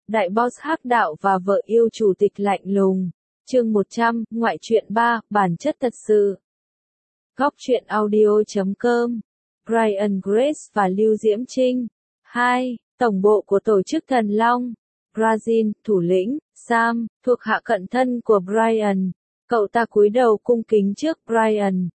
Đại boss hắc đạo và vợ yêu chủ tịch lạnh lùng. Chương 100, ngoại truyện 3, bản chất thật sự. Góc truyện audio.com. Brian Grace và Lưu Diễm Trinh. 2. Tổng bộ của tổ chức Thần Long. Brazil, thủ lĩnh, Sam, thuộc hạ cận thân của Brian. Cậu ta cúi đầu cung kính trước Brian.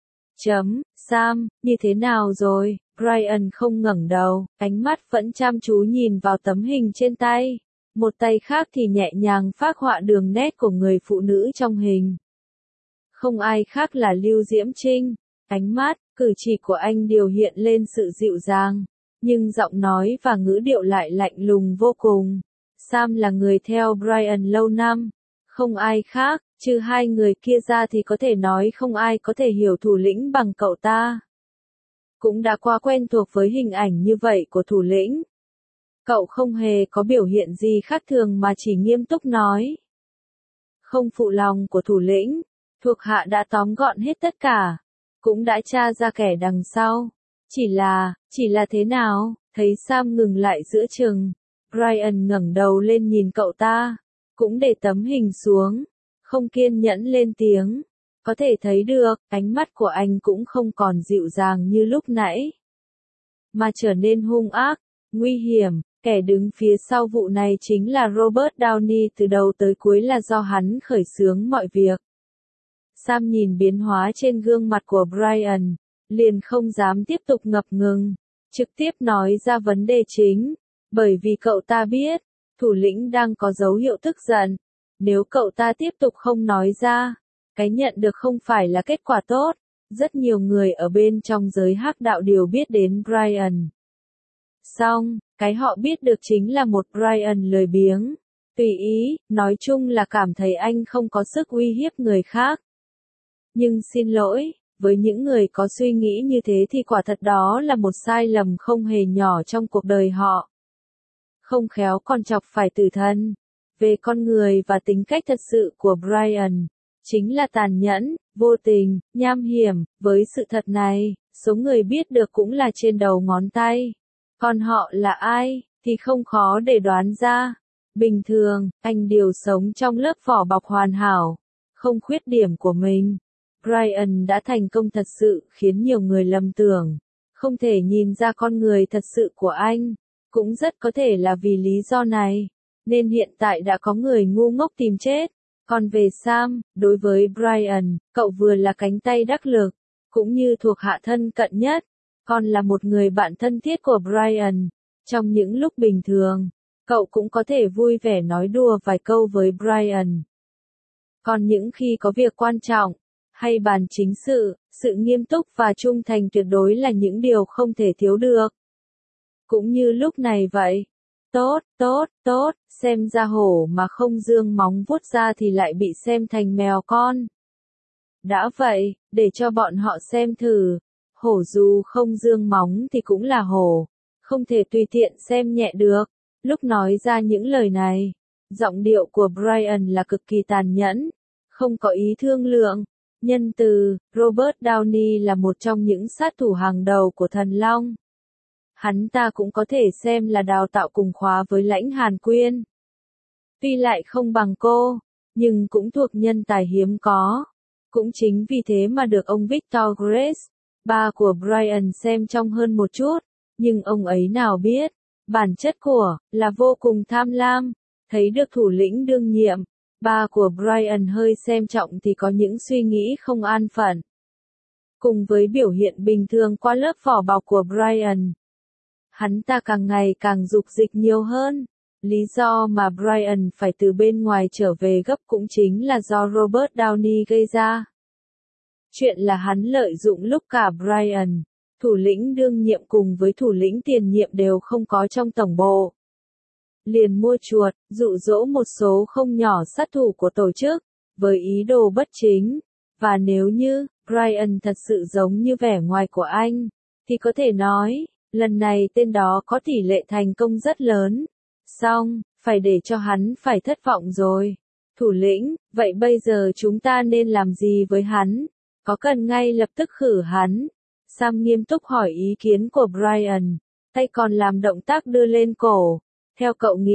Sam, như thế nào rồi? Brian không ngẩng đầu, ánh mắt vẫn chăm chú nhìn vào tấm hình trên tay. Một tay khác thì nhẹ nhàng phác họa đường nét của người phụ nữ trong hình. Không ai khác là Lưu Diễm Trinh. Ánh mắt, cử chỉ của anh đều hiện lên sự dịu dàng, nhưng giọng nói và ngữ điệu lại lạnh lùng vô cùng. Sam là người theo Brian lâu năm. Không ai khác, trừ hai người kia ra thì có thể nói không ai có thể hiểu thủ lĩnh bằng cậu ta. Cũng đã quá quen thuộc với hình ảnh như vậy của thủ lĩnh. Cậu không hề có biểu hiện gì khác thường mà chỉ nghiêm túc nói. Không phụ lòng của thủ lĩnh, thuộc hạ đã tóm gọn hết tất cả, cũng đã tra ra kẻ đằng sau. Chỉ là thế nào? Thấy Sam ngừng lại giữa chừng, Brian ngẩng đầu lên nhìn cậu ta, cũng để tấm hình xuống, không kiên nhẫn lên tiếng. Có thể thấy được, ánh mắt của anh cũng không còn dịu dàng như lúc nãy, mà trở nên hung ác, nguy hiểm. Kẻ đứng phía sau vụ này chính là Robert Downey, từ đầu tới cuối là do hắn khởi xướng mọi việc. Sam nhìn biến hóa trên gương mặt của Brian, liền không dám tiếp tục ngập ngừng, trực tiếp nói ra vấn đề chính, bởi vì cậu ta biết, thủ lĩnh đang có dấu hiệu tức giận. Nếu cậu ta tiếp tục không nói ra, cái nhận được không phải là kết quả tốt. Rất nhiều người ở bên trong giới hắc đạo đều biết đến Brian. Song, cái họ biết được chính là một Brian lười biếng, tùy ý, nói chung là cảm thấy anh không có sức uy hiếp người khác. Nhưng xin lỗi, với những người có suy nghĩ như thế thì quả thật đó là một sai lầm không hề nhỏ trong cuộc đời họ. Không khéo còn chọc phải tử thần. Về con người và tính cách thật sự của Brian, chính là tàn nhẫn, vô tình, nham hiểm. Với sự thật này, số người biết được cũng là trên đầu ngón tay. Còn họ là ai, thì không khó để đoán ra. Bình thường, anh đều sống trong lớp vỏ bọc hoàn hảo, không khuyết điểm của mình. Brian đã thành công thật sự khiến nhiều người lầm tưởng, không thể nhìn ra con người thật sự của anh. Cũng rất có thể là vì lý do này, nên hiện tại đã có người ngu ngốc tìm chết. Còn về Sam, đối với Brian, cậu vừa là cánh tay đắc lực, cũng như thuộc hạ thân cận nhất, còn là một người bạn thân thiết của Brian. Trong những lúc bình thường, cậu cũng có thể vui vẻ nói đùa vài câu với Brian. Còn những khi có việc quan trọng, hay bàn chính sự, sự nghiêm túc và trung thành tuyệt đối là những điều không thể thiếu được. Cũng như lúc này vậy. Tốt, xem ra hổ mà không dương móng vuốt ra thì lại bị xem thành mèo con. Đã vậy, để cho bọn họ xem thử. Hổ dù không dương móng thì cũng là hổ, không thể tùy tiện xem nhẹ được. Lúc nói ra những lời này, giọng điệu của Brian là cực kỳ tàn nhẫn, không có ý thương lượng, nhân từ. Robert Downey là một trong những sát thủ hàng đầu của Thần Long. Hắn ta cũng có thể xem là đào tạo cùng khóa với Lãnh Hàn Quyên. Tuy lại không bằng cô, nhưng cũng thuộc nhân tài hiếm có. Cũng chính vì thế mà được ông Victor Grace, ba của Brian xem trong hơn một chút. Nhưng ông ấy nào biết, bản chất của, là vô cùng tham lam. Thấy được thủ lĩnh đương nhiệm, ba của Brian hơi xem trọng thì có những suy nghĩ không an phận. Cùng với biểu hiện bình thường qua lớp vỏ bọc của Brian, hắn ta càng ngày càng dục dịch nhiều hơn. Lý do mà Brian phải từ bên ngoài trở về gấp cũng chính là do Robert Downey gây ra. Chuyện là hắn lợi dụng lúc cả Brian, thủ lĩnh đương nhiệm cùng với thủ lĩnh tiền nhiệm đều không có trong tổng bộ, liền mua chuộc, dụ dỗ một số không nhỏ sát thủ của tổ chức, với ý đồ bất chính. Và nếu như Brian thật sự giống như vẻ ngoài của anh, thì có thể nói, lần này tên đó có tỷ lệ thành công rất lớn. Xong, phải để cho hắn phải thất vọng rồi. Thủ lĩnh, vậy bây giờ chúng ta nên làm gì với hắn? Có cần ngay lập tức khử hắn? Sam nghiêm túc hỏi ý kiến của Brian, tay còn làm động tác đưa lên cổ. Theo cậu nghĩ,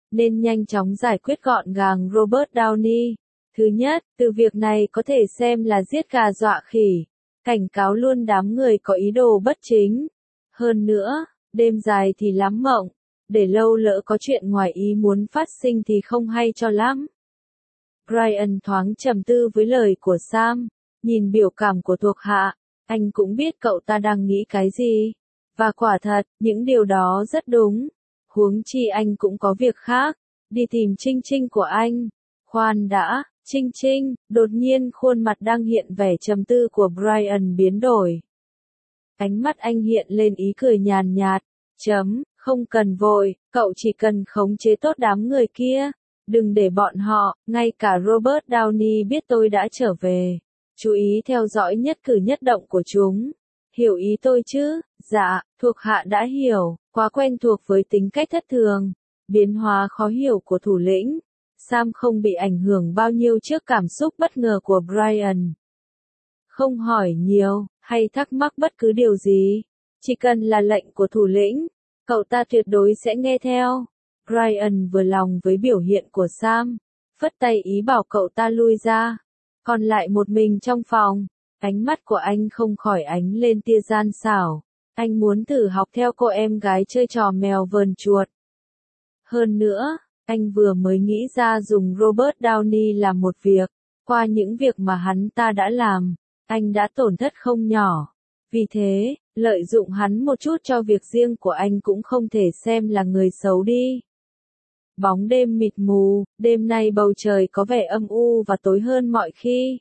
nên nhanh chóng giải quyết gọn gàng Robert Downey. Thứ nhất, từ việc này có thể xem là giết gà dọa khỉ, cảnh cáo luôn đám người có ý đồ bất chính. Hơn nữa, đêm dài thì lắm mộng, để lâu lỡ có chuyện ngoài ý muốn phát sinh thì không hay cho lắm. Brian thoáng trầm tư với lời của Sam, nhìn biểu cảm của thuộc hạ, anh cũng biết cậu ta đang nghĩ cái gì. Và quả thật, những điều đó rất đúng. Huống chi anh cũng có việc khác, đi tìm Trinh Trinh của anh. Khoan đã, Trinh Trinh, đột nhiên khuôn mặt đang hiện vẻ trầm tư của Brian biến đổi. Ánh mắt anh hiện lên ý cười nhàn nhạt, không cần vội, cậu chỉ cần khống chế tốt đám người kia. Đừng để bọn họ, ngay cả Robert Downey biết tôi đã trở về. Chú ý theo dõi nhất cử nhất động của chúng. Hiểu ý tôi chứ? Dạ, thuộc hạ đã hiểu, quá quen thuộc với tính cách thất thường, biến hóa khó hiểu của thủ lĩnh. Sam không bị ảnh hưởng bao nhiêu trước cảm xúc bất ngờ của Brian. Không hỏi nhiều, hay thắc mắc bất cứ điều gì. Chỉ cần là lệnh của thủ lĩnh, cậu ta tuyệt đối sẽ nghe theo. Brian vừa lòng với biểu hiện của Sam, phất tay ý bảo cậu ta lui ra. Còn lại một mình trong phòng, ánh mắt của anh không khỏi ánh lên tia gian xảo. Anh muốn thử học theo cô em gái chơi trò mèo vờn chuột. Hơn nữa, anh vừa mới nghĩ ra dùng Robert Downey làm một việc. Qua những việc mà hắn ta đã làm, anh đã tổn thất không nhỏ. Vì thế, lợi dụng hắn một chút cho việc riêng của anh cũng không thể xem là người xấu đi. Bóng đêm mịt mù, đêm nay bầu trời có vẻ âm u và tối hơn mọi khi.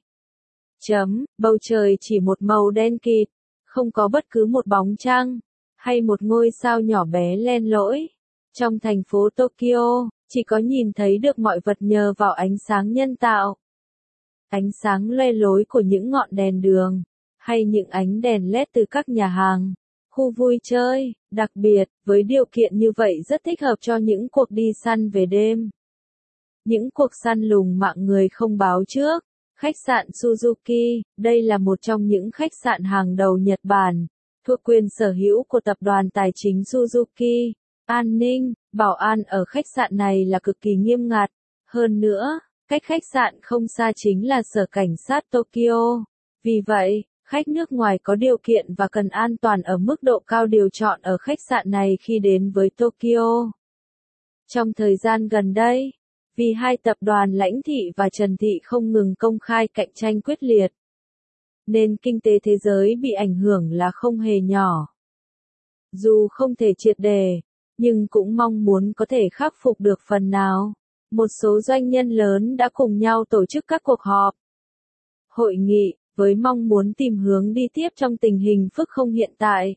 Bầu trời chỉ một màu đen kịt, không có bất cứ một bóng trăng, hay một ngôi sao nhỏ bé len lỏi. Trong thành phố Tokyo, chỉ có nhìn thấy được mọi vật nhờ vào ánh sáng nhân tạo. Ánh sáng loe lối của những ngọn đèn đường, hay những ánh đèn LED từ các nhà hàng, khu vui chơi, đặc biệt, với điều kiện như vậy rất thích hợp cho những cuộc đi săn về đêm. Những cuộc săn lùng mạng người không báo trước. Khách sạn Suzuki, đây là một trong những khách sạn hàng đầu Nhật Bản, thuộc quyền sở hữu của tập đoàn tài chính Suzuki. An ninh, bảo an ở khách sạn này là cực kỳ nghiêm ngặt. Hơn nữa, cách khách sạn không xa chính là sở cảnh sát Tokyo. Vì vậy, khách nước ngoài có điều kiện và cần an toàn ở mức độ cao điều chọn ở khách sạn này khi đến với Tokyo. Trong thời gian gần đây, vì hai tập đoàn Lãnh Thị và Trần Thị không ngừng công khai cạnh tranh quyết liệt, nên kinh tế thế giới bị ảnh hưởng là không hề nhỏ. Dù không thể triệt để, nhưng cũng mong muốn có thể khắc phục được phần nào. Một số doanh nhân lớn đã cùng nhau tổ chức các cuộc họp, hội nghị, với mong muốn tìm hướng đi tiếp trong tình hình phức không hiện tại.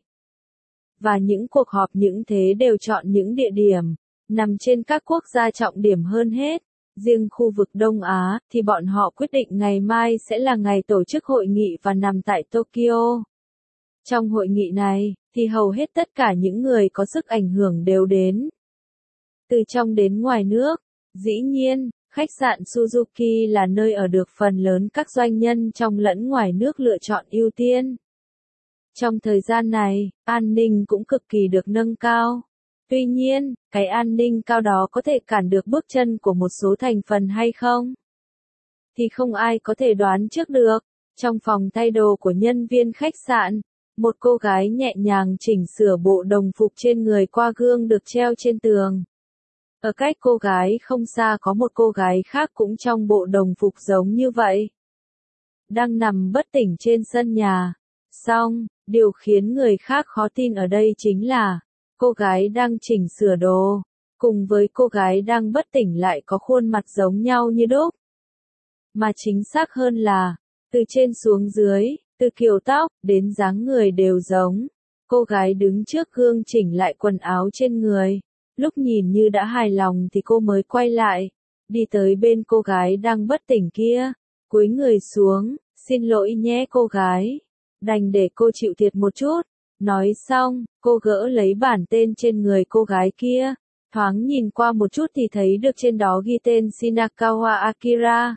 Và những cuộc họp những thế đều chọn những địa điểm nằm trên các quốc gia trọng điểm hơn hết. Riêng khu vực Đông Á, thì bọn họ quyết định ngày mai sẽ là ngày tổ chức hội nghị và nằm tại Tokyo. Trong hội nghị này, thì hầu hết tất cả những người có sức ảnh hưởng đều đến. Từ trong đến ngoài nước, dĩ nhiên, khách sạn Suzuki là nơi ở được phần lớn các doanh nhân trong lẫn ngoài nước lựa chọn ưu tiên. Trong thời gian này, an ninh cũng cực kỳ được nâng cao. Tuy nhiên, cái an ninh cao đó có thể cản được bước chân của một số thành phần hay không? Thì không ai có thể đoán trước được. Trong phòng thay đồ của nhân viên khách sạn, một cô gái nhẹ nhàng chỉnh sửa bộ đồng phục trên người qua gương được treo trên tường. Ở cách cô gái không xa có một cô gái khác cũng trong bộ đồng phục giống như vậy, đang nằm bất tỉnh trên sân nhà. Song, điều khiến người khác khó tin ở đây chính là, cô gái đang chỉnh sửa đồ, cùng với cô gái đang bất tỉnh lại có khuôn mặt giống nhau như đúc. Mà chính xác hơn là, từ trên xuống dưới, từ kiểu tóc đến dáng người đều giống. Cô gái đứng trước gương chỉnh lại quần áo trên người. Lúc nhìn như đã hài lòng thì cô mới quay lại, đi tới bên cô gái đang bất tỉnh kia, cúi người xuống, xin lỗi nhé cô gái, đành để cô chịu thiệt một chút. Nói xong, cô gỡ lấy bản tên trên người cô gái kia, thoáng nhìn qua một chút thì thấy được trên đó ghi tên Shinakawa Akira.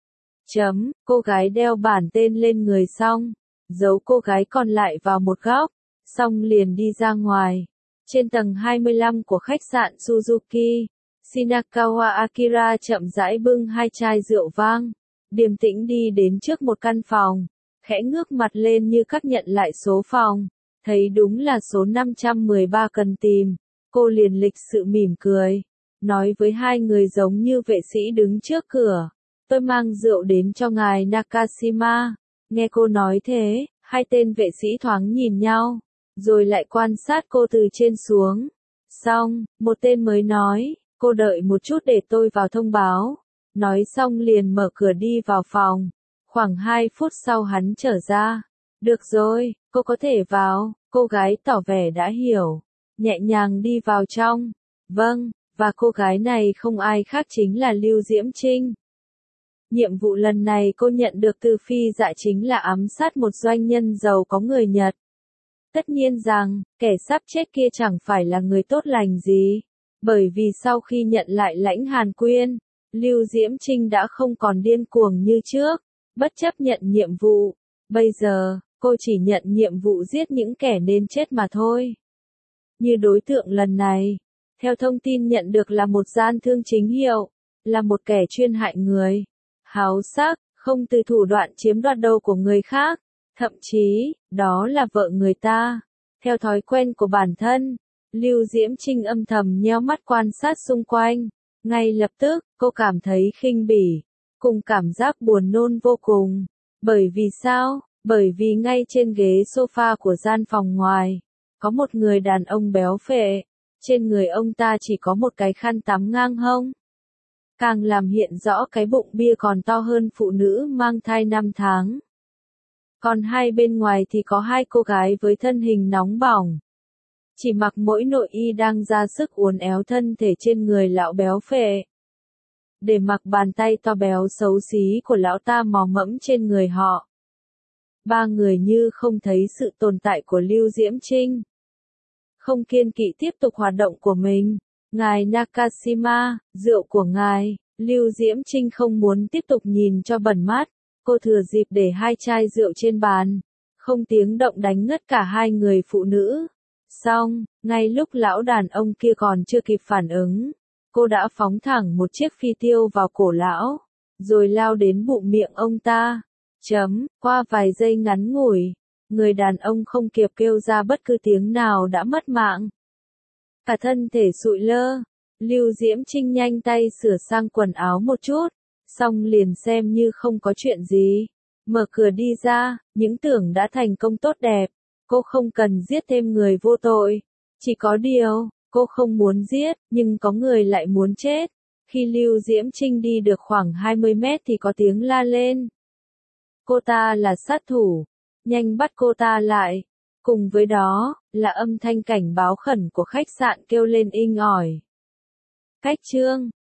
Cô gái đeo bản tên lên người xong, giấu cô gái còn lại vào một góc, xong liền đi ra ngoài. Trên tầng 25 của khách sạn Suzuki, Shinakawa Akira chậm rãi bưng hai chai rượu vang, điềm tĩnh đi đến trước một căn phòng, khẽ ngước mặt lên như xác nhận lại số phòng, thấy đúng là số 513 cần tìm, cô liền lịch sự mỉm cười, nói với hai người giống như vệ sĩ đứng trước cửa, tôi mang rượu đến cho ngài Nakashima. Nghe cô nói thế, hai tên vệ sĩ thoáng nhìn nhau, rồi lại quan sát cô từ trên xuống. Xong, một tên mới nói, cô đợi một chút để tôi vào thông báo. Nói xong liền mở cửa đi vào phòng. Khoảng 2 phút sau hắn trở ra. Được rồi, cô có thể vào, cô gái tỏ vẻ đã hiểu. Nhẹ nhàng đi vào trong. Vâng, và cô gái này không ai khác chính là Lưu Diễm Trinh. Nhiệm vụ lần này cô nhận được từ Phi Dạ chính là ám sát một doanh nhân giàu có người Nhật. Tất nhiên rằng, kẻ sắp chết kia chẳng phải là người tốt lành gì. Bởi vì sau khi nhận lại lãnh Hàn Quyên, Lưu Diễm Trinh đã không còn điên cuồng như trước, bất chấp nhận nhiệm vụ. Bây giờ, cô chỉ nhận nhiệm vụ giết những kẻ nên chết mà thôi. Như đối tượng lần này, theo thông tin nhận được là một gian thương chính hiệu, là một kẻ chuyên hại người, háo sắc, không từ thủ đoạn chiếm đoạt đâu của người khác, thậm chí, đó là vợ người ta. Theo thói quen của bản thân, Lưu Diễm Trinh âm thầm nheo mắt quan sát xung quanh. Ngay lập tức, cô cảm thấy khinh bỉ, cùng cảm giác buồn nôn vô cùng. Bởi vì sao? Bởi vì ngay trên ghế sofa của gian phòng ngoài, có một người đàn ông béo phệ. Trên người ông ta chỉ có một cái khăn tắm ngang hông. Càng làm hiện rõ cái bụng bia còn to hơn phụ nữ mang thai 5 tháng. Còn hai bên ngoài thì có hai cô gái với thân hình nóng bỏng. Chỉ mặc mỗi nội y đang ra sức uốn éo thân thể trên người lão béo phệ. Để mặc bàn tay to béo xấu xí của lão ta mò mẫm trên người họ. Ba người như không thấy sự tồn tại của Lưu Diễm Trinh. Không kiêng kỵ tiếp tục hoạt động của mình. Ngài Nakashima, rượu của ngài. Lưu Diễm Trinh không muốn tiếp tục nhìn cho bẩn mắt. Cô thừa dịp để hai chai rượu trên bàn. Không tiếng động đánh ngất cả hai người phụ nữ. Xong, ngay lúc lão đàn ông kia còn chưa kịp phản ứng, cô đã phóng thẳng một chiếc phi tiêu vào cổ lão, rồi lao đến bụng miệng ông ta. Qua vài giây ngắn ngủi, người đàn ông không kịp kêu ra bất cứ tiếng nào đã mất mạng. Cả thân thể sụi lơ, Lưu Diễm Trinh nhanh tay sửa sang quần áo một chút, xong liền xem như không có chuyện gì. Mở cửa đi ra, những tưởng đã thành công tốt đẹp. Cô không cần giết thêm người vô tội. Chỉ có điều, cô không muốn giết, nhưng có người lại muốn chết. Khi Lưu Diễm Trinh đi được khoảng 20 mét thì có tiếng la lên. Cô ta là sát thủ. Nhanh bắt cô ta lại. Cùng với đó, là âm thanh cảnh báo khẩn của khách sạn kêu lên inh ỏi. Cách chương